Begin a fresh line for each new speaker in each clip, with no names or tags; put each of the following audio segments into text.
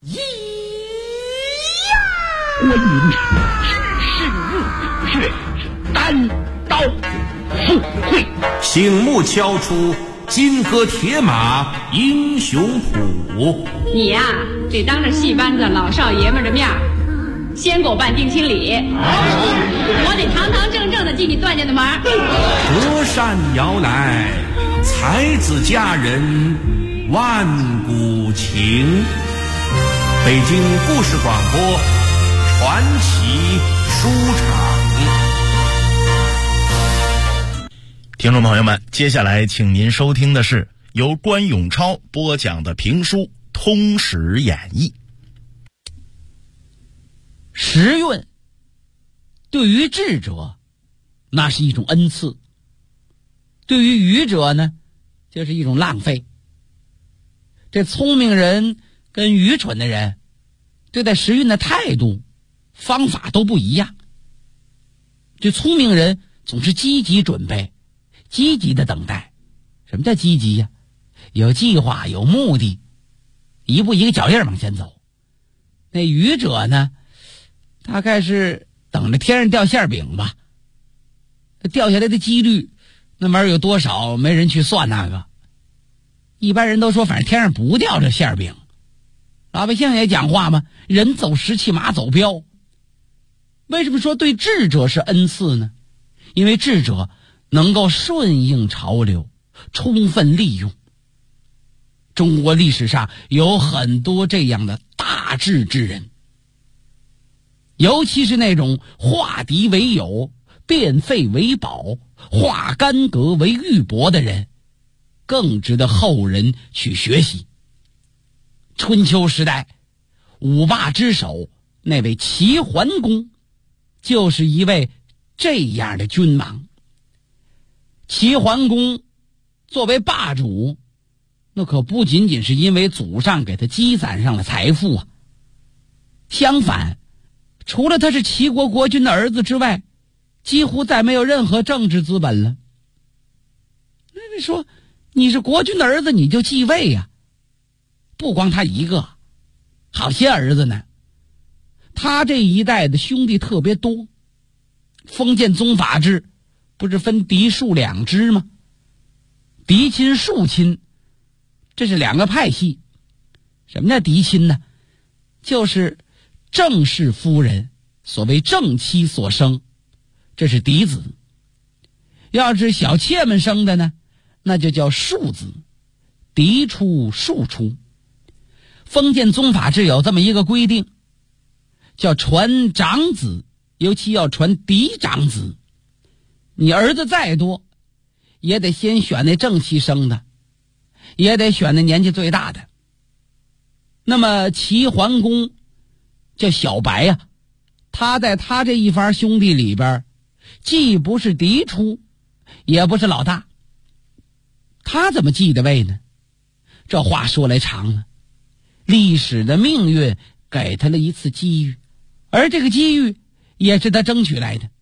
观音只是入穴，单刀赴会，
醒目敲出金戈铁马英雄谱。
你呀，得当着戏班子老少爷们的面先给我办定亲礼，我得堂堂正正的进你段家的门。
隔山遥来，才子佳人万古情。北京故事广播传奇书场。
听众朋友们，接下来请您收听的是由关永超播讲的评书《通史演义》。
时运对于智者那是一种恩赐，对于愚者呢就是一种浪费。这聪明人跟愚蠢的人对待时运的态度方法都不一样。这聪明人总是积极准备，积极的等待。什么叫积极呀？有计划，有目的，一步一个脚印往前走。那愚者呢，大概是等着天上掉馅饼吧，掉下来的几率那玩意儿有多少没人去算那个。一般人都说反正天上不掉这馅饼，老百姓也讲话嘛，人走石器马走镖。为什么说对智者是恩赐呢？因为智者能够顺应潮流，充分利用。中国历史上有很多这样的大智之人，尤其是那种化敌为友，变废为宝，化干戈为玉帛的人，更值得后人去学习。春秋时代五霸之首那位齐桓公就是一位这样的君王。齐桓公作为霸主，那可不仅仅是因为祖上给他积攒上了财富啊，相反，除了他是齐国国君的儿子之外，几乎再没有任何政治资本了。那说你是国君的儿子你就继位呀，不光他一个，好些儿子呢。他这一代的兄弟特别多，封建宗法制不是分嫡庶两支吗？嫡亲庶亲，这是两个派系。什么叫嫡亲呢？就是正室夫人，所谓正妻所生，这是嫡子。要是小妾们生的呢，那就叫庶子，嫡出庶出。封建宗法制有这么一个规定，叫传长子，尤其要传嫡长子。你儿子再多，也得先选那正妻生的，也得选那年纪最大的。那么齐桓公叫小白呀，他在他这一番兄弟里边，既不是嫡出，也不是老大。他怎么继的位呢？这话说来长了。历史的命运给他了一次机遇，而这个机遇也是他争取来的。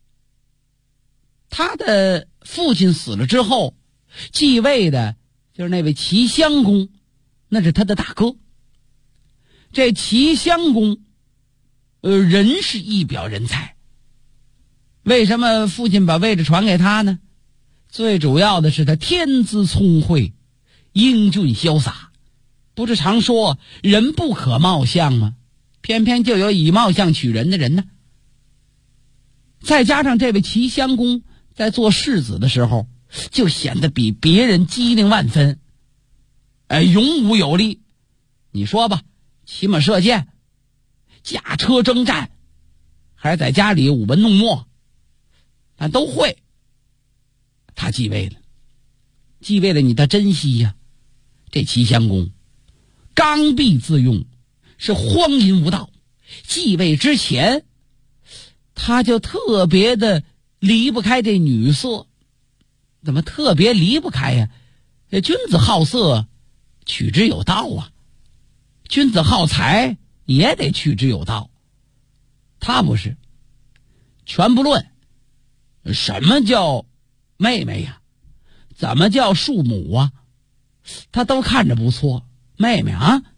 他的父亲死了之后，继位的就是那位齐襄公，那是他的大哥。这齐襄公人是一表人才。为什么父亲把位置传给他呢？最主要的是他天资聪慧，英俊潇洒。不是常说人不可貌相吗？偏偏就有以貌相取人的人呢。再加上这位齐襄公在做世子的时候，就显得比别人机灵万分，勇武有力。你说吧，骑马射箭，驾车征战，还是在家里舞文弄墨，但都会。他继位了，你得珍惜呀。这齐襄公刚愎自用，是荒淫无道。继位之前，他就特别的离不开这女色。怎么特别离不开呀？君子好色，取之有道啊。君子好财，也得取之有道。他不是，全不论。什么叫妹妹呀？怎么叫庶母啊？他都看着不错。妹妹啊，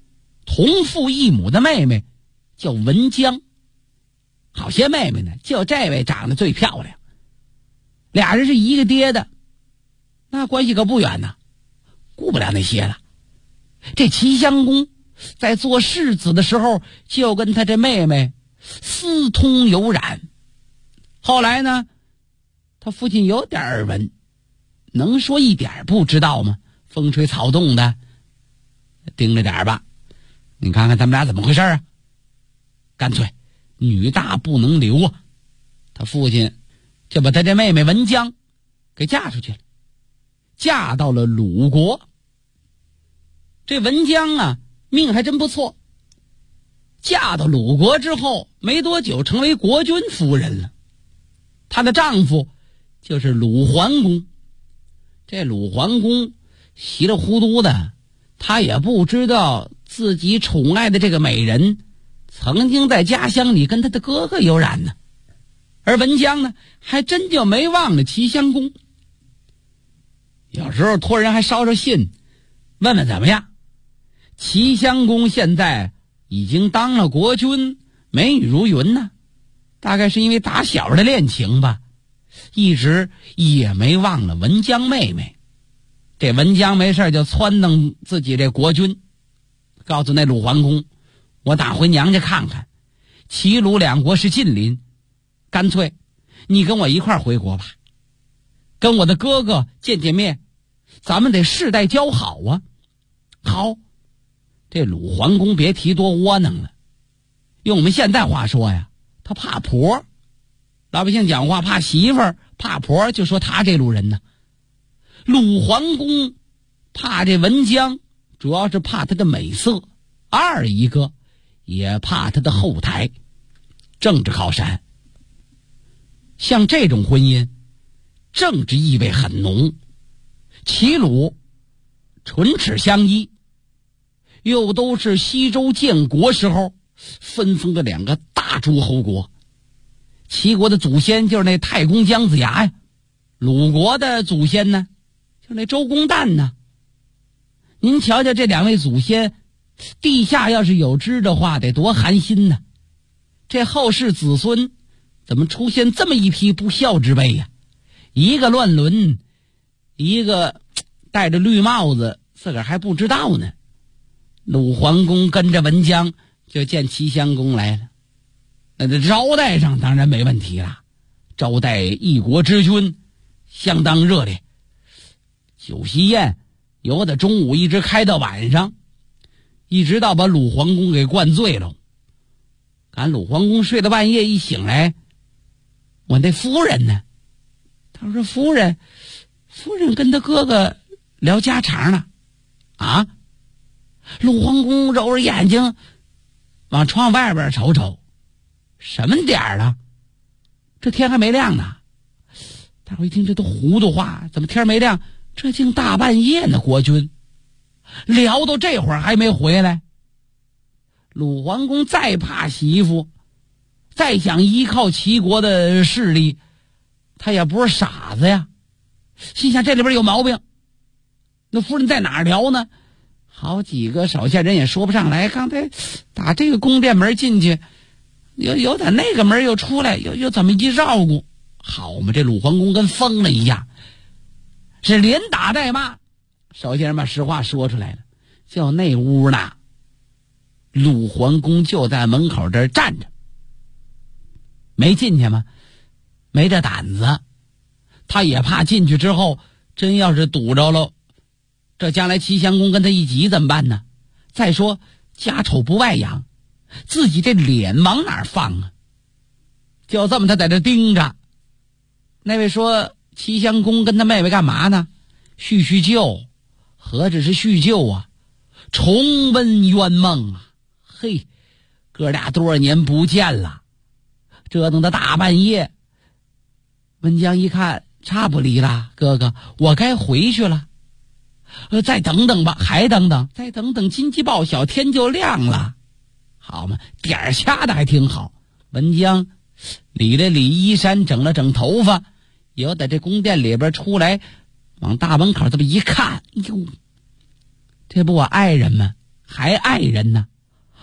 同父异母的妹妹叫文江，好些妹妹呢，就这位长得最漂亮。俩人是一个爹的，那关系可不远呢，顾不了那些了。这齐襄公在做世子的时候，就跟他这妹妹私通有染。后来呢，他父亲有点耳闻，能说一点不知道吗？风吹草动的，盯着点吧。你看看他们俩怎么回事啊？干脆女大不能留啊！他父亲就把他这妹妹文姜给嫁出去了，嫁到了鲁国。这文姜啊，命还真不错，嫁到鲁国之后没多久成为国君夫人了。她的丈夫就是鲁桓公。这鲁桓公稀里糊涂的，他也不知道自己宠爱的这个美人曾经在家乡里跟他的哥哥有染呢。而文姜呢，还真就没忘了齐襄公，有时候托人还捎捎信问问怎么样。齐襄公现在已经当了国君，美女如云呢，大概是因为打小的恋情吧，一直也没忘了文姜妹妹。这文姜没事就撺掇自己这国君，告诉那鲁桓公，我打回娘家看看，齐鲁两国是近邻，干脆你跟我一块回国吧，跟我的哥哥见见面，咱们得世代交好啊。好，这鲁桓公别提多窝囊了，用我们现在话说呀，他怕婆。老百姓讲话怕媳妇儿怕婆，就说他这路人呢。鲁桓公怕这文姜，主要是怕他的美色，二一个也怕他的后台，政治靠山。像这种婚姻，政治意味很浓，齐鲁唇齿相依，又都是西周建国时候分封的两个大诸侯国。齐国的祖先就是那太公姜子牙呀，鲁国的祖先呢，就是那周公旦呢。您瞧瞧这两位祖先，地下要是有知的话，得多寒心呢。这后世子孙怎么出现这么一批不孝之辈呀？一个乱伦，一个戴着绿帽子，自个儿还不知道呢。鲁桓公跟着文姜就见齐襄公来了，那这招待上当然没问题了，招待一国之君相当热烈，酒席宴由的中午一直开到晚上，一直到把鲁桓公给灌醉了。赶鲁桓公睡到半夜，一醒来，我那夫人呢？他说夫人跟他哥哥聊家常呢。啊？鲁桓公揉着眼睛往窗外边瞅瞅，什么点儿了？这天还没亮呢。大伙一听这都糊涂话，怎么天没亮？这竟大半夜呢，国君聊到这会儿还没回来。鲁桓公再怕媳妇，再想依靠齐国的势力，他也不是傻子呀，心想这里边有毛病。那夫人在哪儿聊呢？好几个手下人也说不上来，刚才打这个宫殿门进去，有打那个门又出来，又怎么一绕顾，好嘛，这鲁桓公跟疯了一样，是连打带骂。手下人把实话说出来了，就那屋呢，鲁桓公就在门口这儿站着，没进去吗？没这胆子，他也怕进去之后真要是堵着了，这将来齐襄公跟他一急怎么办呢？再说家丑不外扬，自己这脸往哪儿放啊？就这么他在这盯着。那位说齐襄公跟他妹妹干嘛呢？叙旧。何止是叙旧啊，重温冤梦啊！嘿，哥俩多少年不见了，折腾到大半夜。文姜一看差不离了，哥哥我该回去了。再等等吧，还等等，再等等，金鸡报晓，天就亮了。好嘛，点儿掐的还挺好。文姜理了理衣衫，整了整头发，由在这宫殿里边出来，往大门口这么一看，哟，这不我爱人吗？还爱人呢。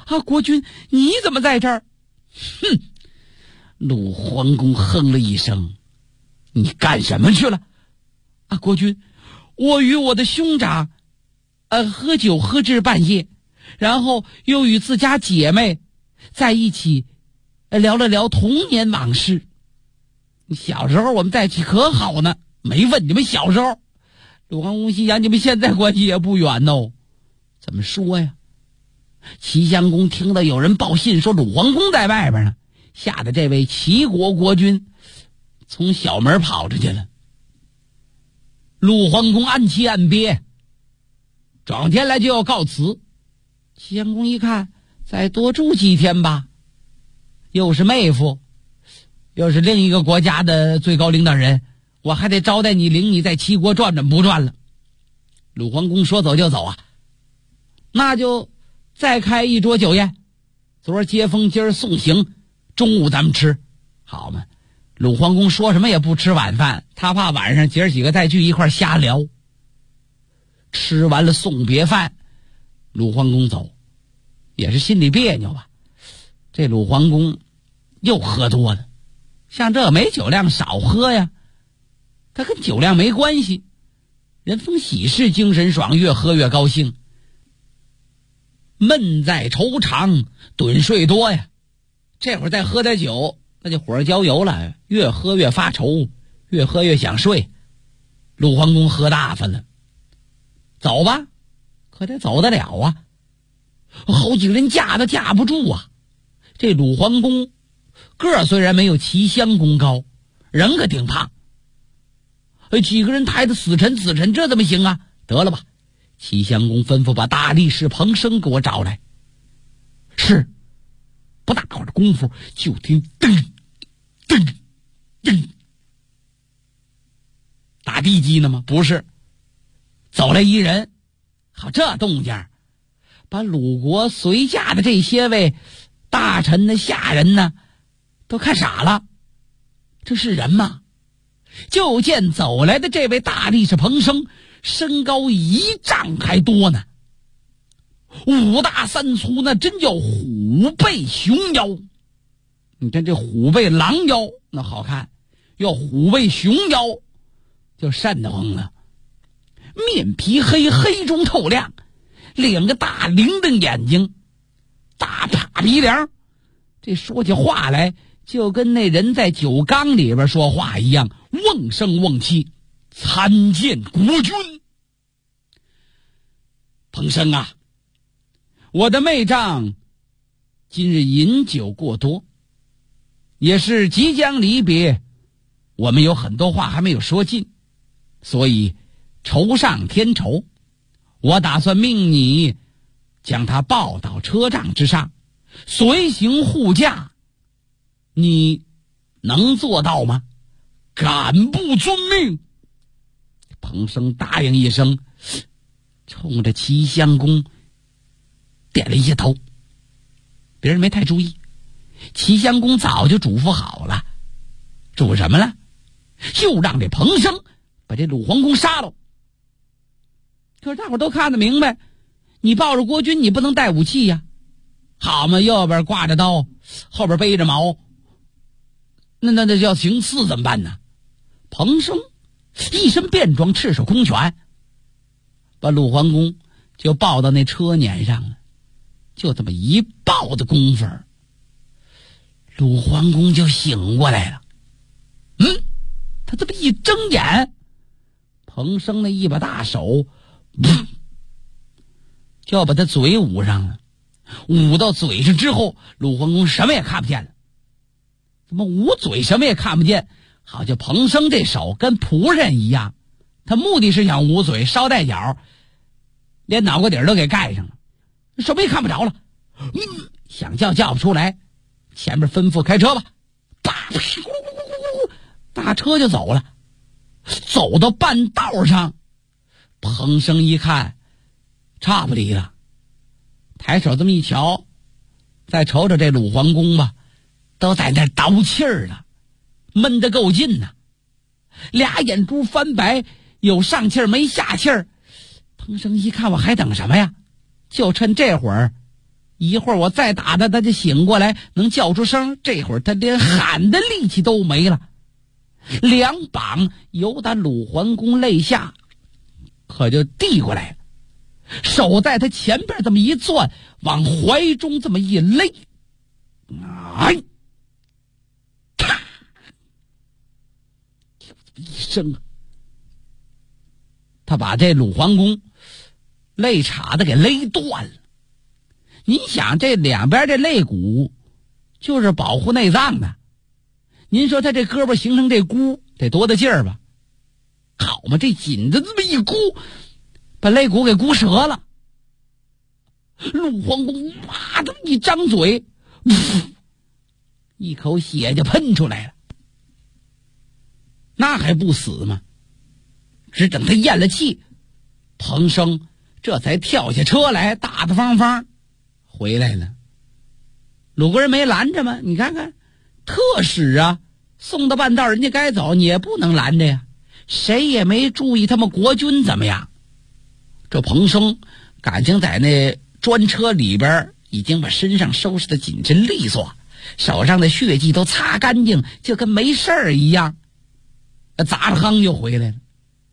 国君你怎么在这儿？哼！鲁桓公哼了一声，你干什么去了？国君，我与我的兄长喝酒喝至半夜，然后又与自家姐妹在一起聊了聊童年往事。小时候我们在一起可好呢，没问你们小时候。鲁桓公心想，你们现在关系也不远哦。怎么说呀？齐襄公听到有人报信说鲁桓公在外边呢，吓得这位齐国国君从小门跑出去了。鲁桓公暗气暗憋，转天来就要告辞。齐襄公一看，再多住几天吧，又是妹夫，又是另一个国家的最高领导人，我还得招待你，领你在齐国转转不转了。鲁桓公说走就走啊，那就再开一桌酒宴，昨儿接风，今儿送行，中午咱们吃，好吗？鲁桓公说什么也不吃晚饭，他怕晚上姐儿几个再聚一块瞎聊。吃完了送别饭，鲁桓公走，也是心里别扭吧。这鲁桓公又喝多了，像这没酒量少喝呀，他跟酒量没关系，人逢喜事精神爽，越喝越高兴。闷在愁肠，盹睡多呀。这会儿再喝点酒，那就火上浇油了，越喝越发愁，越喝越想睡。鲁桓公喝大发了，走吧，可得走得了啊。好几个人架都架不住啊。这鲁桓公个儿虽然没有齐襄公高，人可挺胖。几个人抬得死沉死沉，这怎么行啊？得了吧，齐襄公吩咐把大力士彭生给我找来。是，不大会儿的功夫，就听噔噔噔，打地基呢吗？不是，走来一人。好，这动静把鲁国随驾的这些位大臣的下人呢都看傻了，这是人吗？就见走来的这位大力士彭生，身高1丈还多呢，5大3粗，那真叫虎背熊腰。你看这虎背狼腰那好看，要虎背熊腰就瘆得慌了。面皮黑，黑中透亮，2个大铃铛眼睛，大趴鼻梁，这说起话来就跟那人在酒缸里边说话一样，瓮声瓮气。参见国君。彭生啊，我的妹丈今日饮酒过多，也是即将离别，我们有很多话还没有说尽，所以愁上添愁。我打算命你将他抱到车帐之上，随行护驾，你能做到吗？敢不遵命？彭生答应一声，冲着齐襄公点了一下头。别人没太注意，齐襄公早就嘱咐好了，嘱什么了？就让这彭生把这鲁桓公杀了。可是大伙都看得明白，你抱着国君，你不能带武器呀。好嘛，右边挂着刀，后边背着矛，那要行刺怎么办呢？彭生一身便装，赤手空拳，把鲁桓公就抱到那车辇上了。就这么一抱的功夫，鲁桓公就醒过来了。他这么一睁眼，彭生那一把大手就要把他嘴捂上了。捂到嘴上之后，鲁桓公什么也看不见了。怎么捂嘴什么也看不见？好像彭生这手跟仆人一样，他目的是想捂嘴，捎带脚连脑瓜底都给盖上了，什么也看不着了。想叫叫不出来，前面吩咐开车吧，大车就走了。走到半道上，彭生一看差不离了，抬手这么一瞧，再瞅瞅这鲁桓公吧，都在那倒气儿了，闷得够劲呢，俩眼珠翻白，有上气儿没下气儿。彭生一看，我还等什么呀？就趁这会儿一会儿我再打他，他就醒过来，能叫出声。这会儿他连喊的力气都没了，两膀由打鲁桓公肋下可就递过来了，手在他前边这么一攥，往怀中这么一勒，哎，咔，一声，他把这鲁桓公肋叉子给勒断了。你想这两边这肋骨就是保护内脏的，您说他这胳膊形成这箍得多大劲儿吧？好嘛，这紧着这么一箍，把肋骨给箍折了。鲁桓公哇这么一张嘴，一口血就喷出来了。那还不死吗？只等他咽了气，彭生这才跳下车来，大大方方回来了。鲁国人没拦着吗？你看看，特使啊，送到半道人家该走，你也不能拦着呀。谁也没注意他们国军怎么样。这彭生感情在那专车里边已经把身上收拾得紧身利索，手上的血迹都擦干净，就跟没事儿一样，砸了夯就回来了。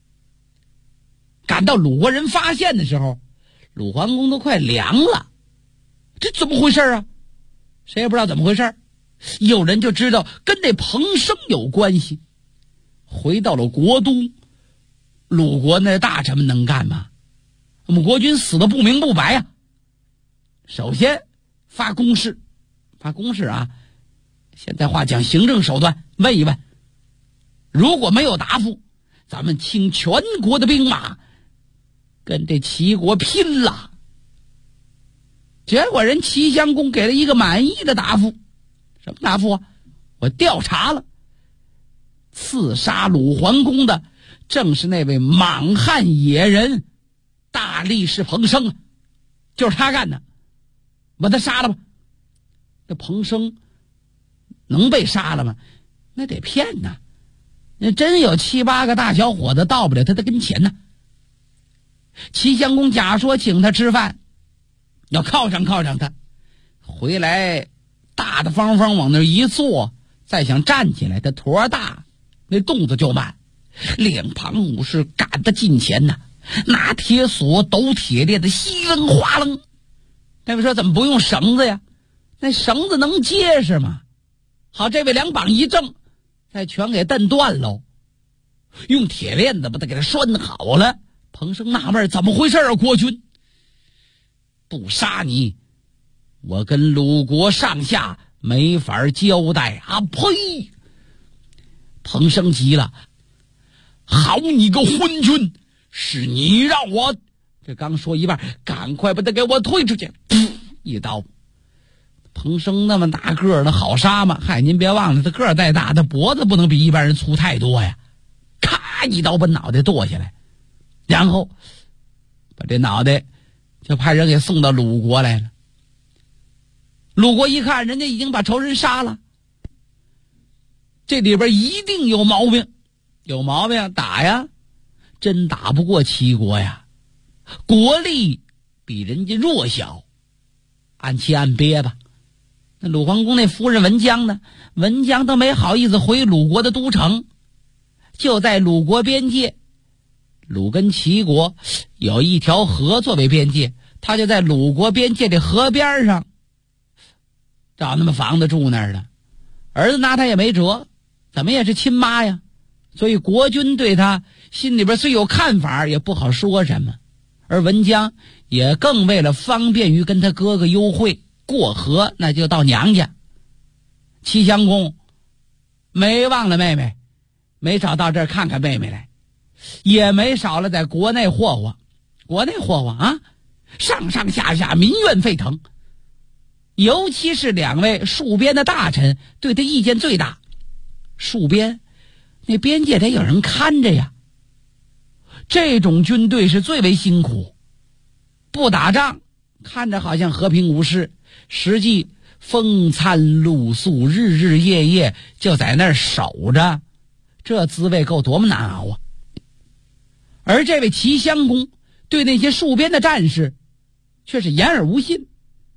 赶到鲁国人发现的时候，鲁桓公都快凉了。这怎么回事啊？谁也不知道怎么回事。有人就知道跟这彭生有关系。回到了国都，鲁国那大臣们能干吗？我们国军死的不明不白啊。首先发公示啊，现在话讲行政手段，问一问，如果没有答复，咱们倾全国的兵马跟这齐国拼了。结果人齐襄公给了一个满意的答复。什么答复啊？我调查了，刺杀鲁桓公的正是那位莽汉野人大力士彭生，就是他干的，把他杀了吧。这彭生能被杀了吗？那得骗呐，那真有7、8个大小伙子到不了他的跟前呢。齐襄公假说请他吃饭，要犒赏他，回来大大方方往那一坐，再想站起来，他坨大，那动作就慢。两旁武士赶得近前呐，拿铁锁抖铁链的稀楞哗楞。那位说怎么不用绳子呀？那绳子能结实吗？好，这位两膀一正，再全给蹬断喽。用铁链子把他给他拴好了。彭生纳闷怎么回事啊？国君不杀你，我跟鲁国上下没法交代啊！呸！彭生急了，好你个昏君，是你让我……这刚说一半，赶快把他给我推出去！一刀。彭生那么大个儿，那好杀吗？嗨，您别忘了，他个儿再大，他脖子不能比一般人粗太多呀！咔，一刀把脑袋剁下来，然后把这脑袋就派人给送到鲁国来了。鲁国一看，人家已经把仇人杀了，这里边一定有毛病，打呀，真打不过齐国呀，国力比人家弱小，按期按憋吧。那鲁桓公那夫人文姜呢？文姜都没好意思回鲁国的都城，就在鲁国边界，鲁跟齐国有一条河作为边界，他就在鲁国边界的河边上找那么房子住那儿了。儿子拿他也没辙，怎么也是亲妈呀，所以国君对他心里边虽有看法，也不好说什么。而文姜也更为了方便于跟他哥哥幽会过河，那就到娘家。齐襄公没忘了妹妹，没少到这儿看看妹妹来，也没少了在国内霍霍啊，上上下下民怨沸腾。尤其是两位戍边的大臣对他意见最大。戍边那边界得有人看着呀，这种军队是最为辛苦，不打仗看着好像和平无事，实际风餐露宿，日日夜夜就在那儿守着，这滋味够多么难熬啊！而这位齐襄公对那些戍边的战士却是言而无信。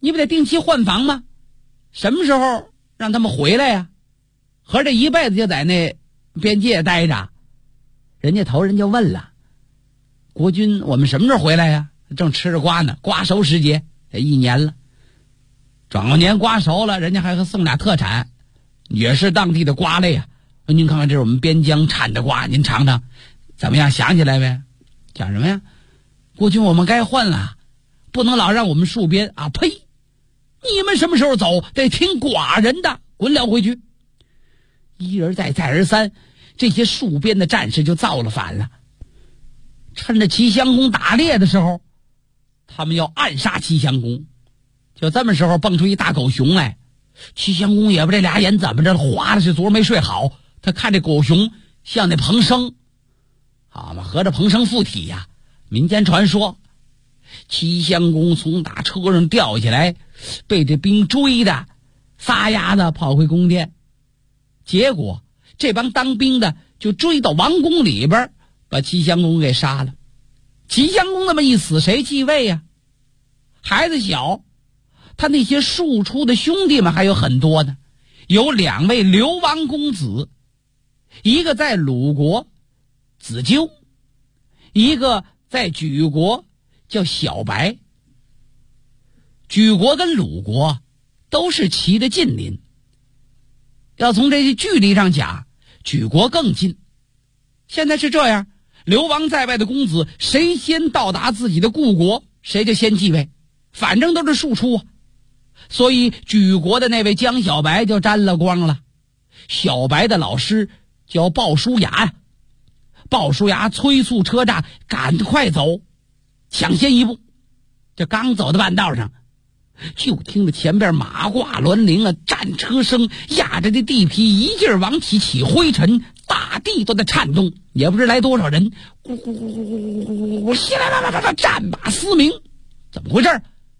你不得定期换防吗？什么时候让他们回来呀？合着一辈子就在那边界待着。人家头人就问了，国军我们什么时候回来呀？正吃着瓜呢，瓜熟时节，这1年了，转过年瓜熟了，人家还送俩特产，也是当地的瓜类啊。您看看，这是我们边疆产的瓜，您尝尝，怎么样？想起来没？讲什么呀？国军我们该换了，不能老让我们戍边啊！呸！你们什么时候走？得听寡人的，滚了回去！一而再，再而三，这些戍边的战士就造了反了。趁着齐襄公打猎的时候，他们要暗杀齐襄公。就这么时候蹦出一大狗熊来，齐襄公也不这俩眼怎么着花的是昨儿没睡好，他看这狗熊像那彭生，好嘛，合着彭生附体呀。民间传说，齐襄公从大车上掉下来，被这兵追的撒丫子跑回宫殿，结果这帮当兵的就追到王宫里边，把齐襄公给杀了。齐襄公那么一死，谁继位呀？孩子小，他那些庶出的兄弟们还有很多呢，有2位流亡公子，一个在鲁国子纠，一个在莒国叫小白。莒国跟鲁国都是齐的近邻，要从这些距离上讲，莒国更近。现在是这样，流亡在外的公子，谁先到达自己的故国，谁就先继位，反正都是庶出啊。所以莒国的那位江小白就沾了光了。小白的老师叫鲍叔牙呀，鲍叔牙催促车驾，赶快走，抢先一步。这刚走到半道上，就听着前边马挂銮铃啊，战车声压着这地皮一劲儿往起灰尘，大地都在颤动，也不知来多少人，咕咕咕咕咕咕咕咕，稀啦啦啦啦，战马嘶鸣，怎么回事？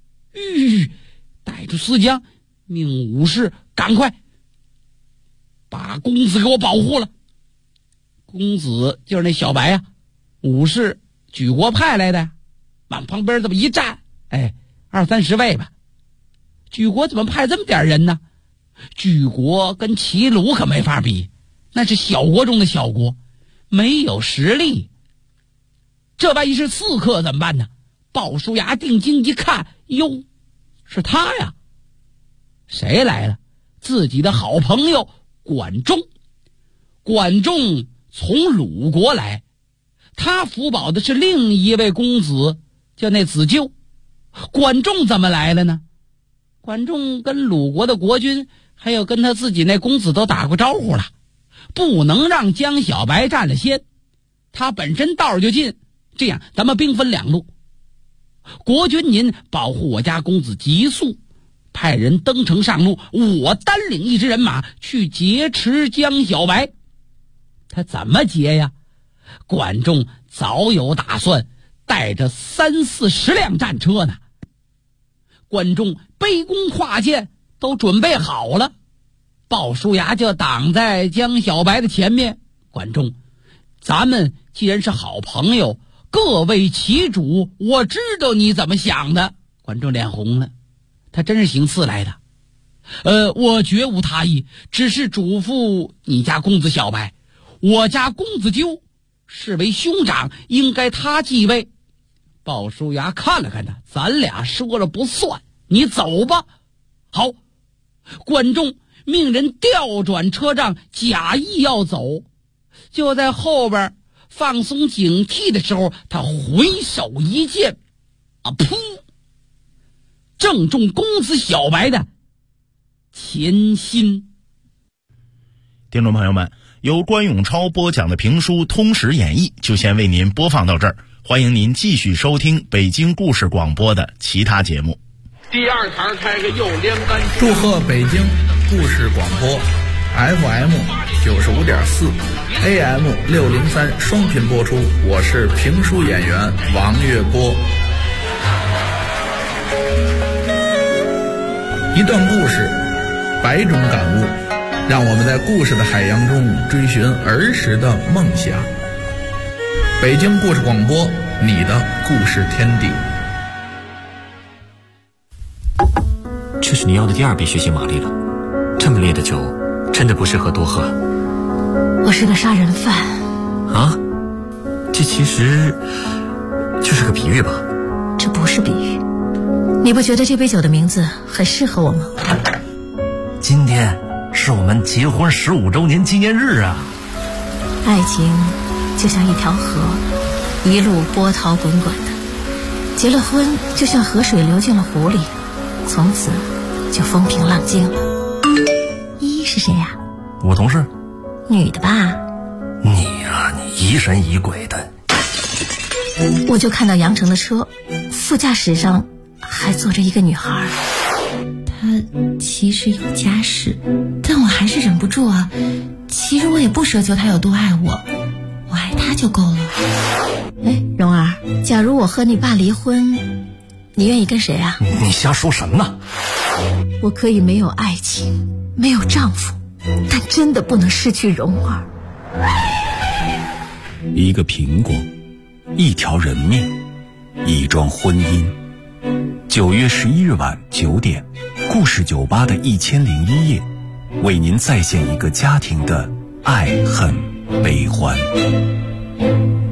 带住四将，命武士赶快把公子给我保护了。公子就是那小白啊，武士莒国派来的，往旁边这么一站，20-30位吧。莒国怎么派这么点人呢？莒国跟齐鲁可没法比，那是小国中的小国，没有实力。这万一是刺客怎么办呢？鲍叔牙定睛一看，哟，是他呀！谁来了？自己的好朋友管仲。管仲从鲁国来，他辅保的是另一位公子，叫那子纠。管仲怎么来了呢？管仲跟鲁国的国君还有跟他自己那公子都打过招呼了，不能让江小白占了先，他本身道就近。这样咱们兵分2路，国君您保护我家公子急速，派人登城上路，我单领一支人马去劫持江小白。他怎么劫呀？管仲早有打算，带着30-40辆战车呢。管仲背弓跨箭都准备好了，鲍叔牙就挡在江小白的前面。管仲，咱们既然是好朋友，各为其主，我知道你怎么想的。管仲脸红了，他真是行刺来的。我绝无他意，只是嘱咐你家公子小白，我家公子纠是为兄长，应该他继位。鲍叔牙看了看他，咱俩说了不算，你走吧。好，管仲命人调转车仗，假意要走。就在后边放松警惕的时候，他回手一剑，噗，正中公子小白的前心。
听众朋友们，由关永超播讲的评书《通史演义》就先为您播放到这儿，欢迎您继续收听北京故事广播的其他节目。
第2堂开个右连杆，
祝贺北京故事广播 FM 95.4 AM 603双频播出，我是评书演员王月波。一段故事，100种感悟，让我们在故事的海洋中追寻儿时的梦想。北京故事广播，你的故事天地。
这是你要的第2杯血腥玛丽了，这么烈的酒真的不适合多喝。
我是个杀人犯
啊？这其实就是个比喻吧？
这不是比喻。你不觉得这杯酒的名字很适合我吗？
今天是我们结婚15周年纪念日啊！
爱情就像一条河，一路波涛滚滚的。结了婚就像河水流进了湖里，从此就风平浪静了。一是谁呀？
我同事。
女的吧？
你呀，你疑神疑鬼的。
我就看到杨成的车，副驾驶上还坐着一个女孩。她其实有家室，但我还是忍不住啊。其实我也不奢求她有多爱我，我爱她就够了。哎，蓉儿，假如我和你爸离婚，你愿意跟谁啊？
你瞎说什么呢？
我可以没有爱情，没有丈夫，但真的不能失去蓉儿。
一个苹果，一条人命，一桩婚姻。9月11日晚9点，故事酒吧的1001夜，为您再现一个家庭的爱恨悲欢。